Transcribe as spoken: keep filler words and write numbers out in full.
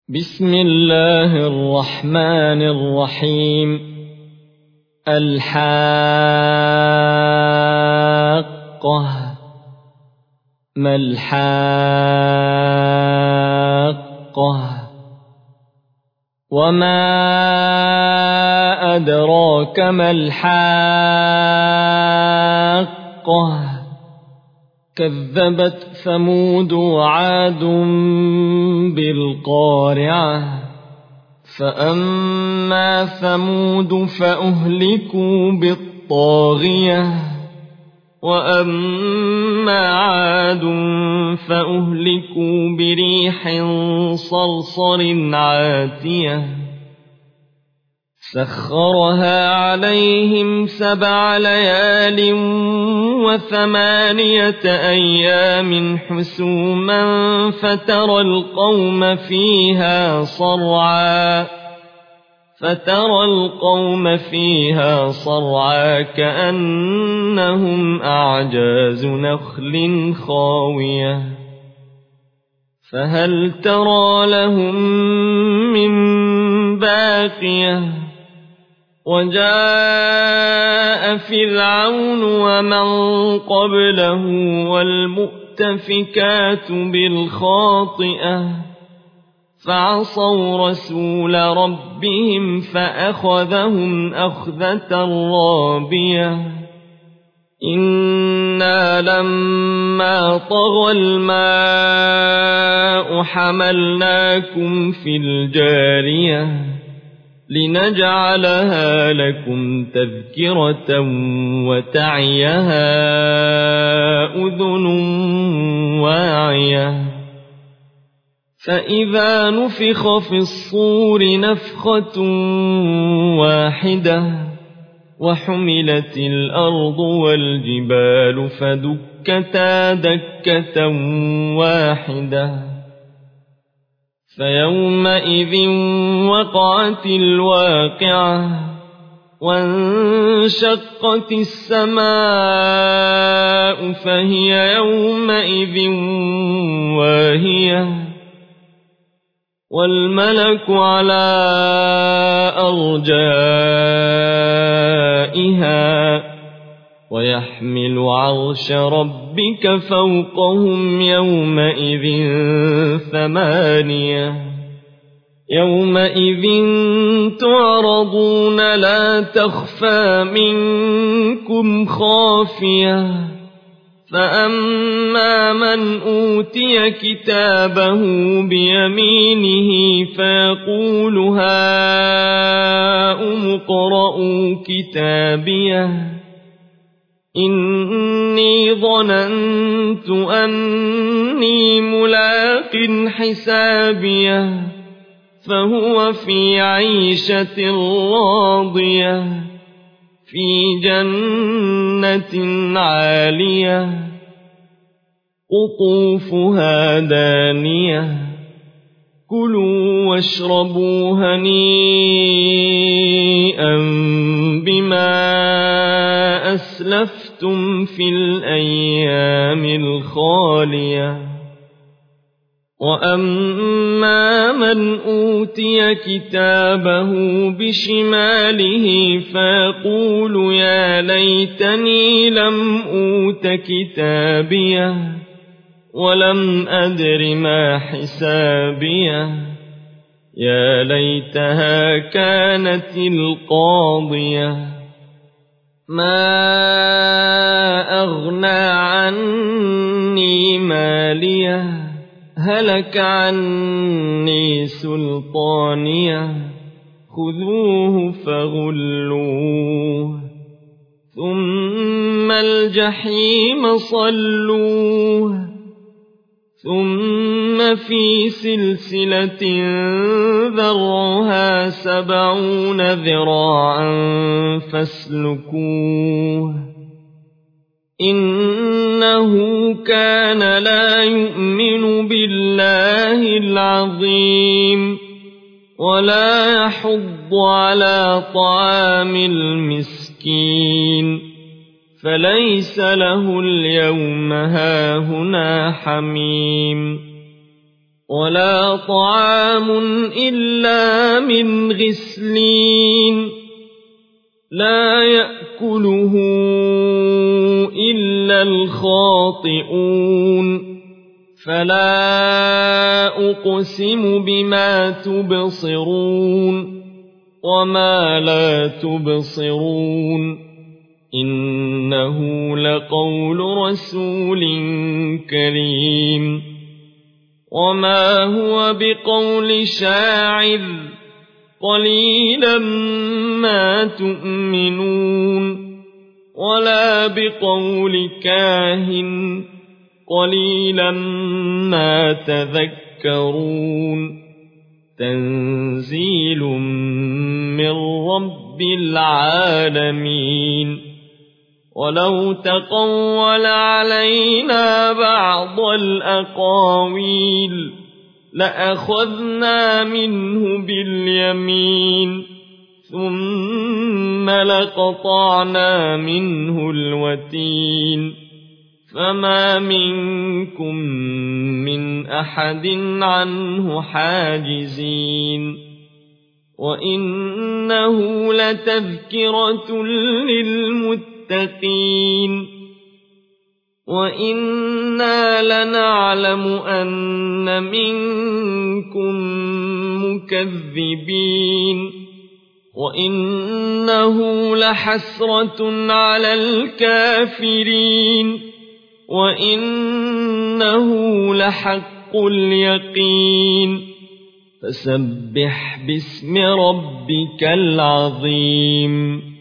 بسم الله الرحمن الرحيم. الحاقة. ما الحاقة؟ وما أدراك ما الحاقة؟ كذبت ثمود وعاد بالقارعة. فأما ثمود فأهلكوا بالطاغية، وأما عاد فأهلكوا بريح صرصر عاتية سخرها عليهم سبع ليال وثمانية أيام حسوما فترى القوم فيها صرعا فترى القوم فيها صرعا كأنهم أعجاز نخل خاوية فهل ترى لهم من باقية. وجاء فرعون ومن قبله والمؤتفكات بالخاطئة فعصوا رسول ربهم فأخذهم أخذة رابية. إنا لما طغى الماء حملناكم في الجارية لنجعلها لكم تذكرة وتعيها أذن واعية. فإذا نفخ في الصور نفخة واحدة وحملت الأرض والجبال فدكتا دكة واحدة فيومئذ وقعت الواقعة وانشقت السماء فهي يومئذ واهية والملك على أرجائها ويحمل عرش ربك فوقهم يومئذ ثمانية. يومئذ تعرضون لا تخفى منكم خافية. فأما من أوتي كتابه بيمينه فيقول هاؤم اقرءوا كتابيه إني ظننت أني ملاق حسابيه فهو في عيشة راضية في جنة عالية قطوفها دانية كلوا واشربوا هنيئا بما أسلفتم في الأيام الخالية. وأما من أوتي كتابه بشماله فيقول يا ليتني لم أوت كتابيه ولم أدر ما حسابيه يا ليتها كانت القاضية ما أغنى عني ماليه هلك عني سلطانيه خذوه فغلوه ثم الجحيم صلوه ثم في سلسلة ذرعها سبعون ذراعا فاسلكوه إنه كان لا يؤمن بالله العظيم ولا يحض على طعام المسكين فليس له اليوم هاهنا حميم ولا طعام إلا من غسلين لا يأكله إلا الخاطئون فلا أقسم بما تبصرون وما لا تبصرون إنه لقول رسول كريم وما هو بقول شاعر قليلا ما تؤمنون ولا بقول كاهن قليلا ما تذكرون تنزيل من رب العالمين ولو تقول علينا بعض الأقاويل لأخذنا منه باليمين ثم لقطعنا منه الوتين فما منكم من أحد عنه حاجزين وإنه لتذكرة للمتقين وإنا لنعلم أن منكم مكذبين وإنه لحسرة على الكافرين وإنه لحق اليقين فسبح باسم ربك العظيم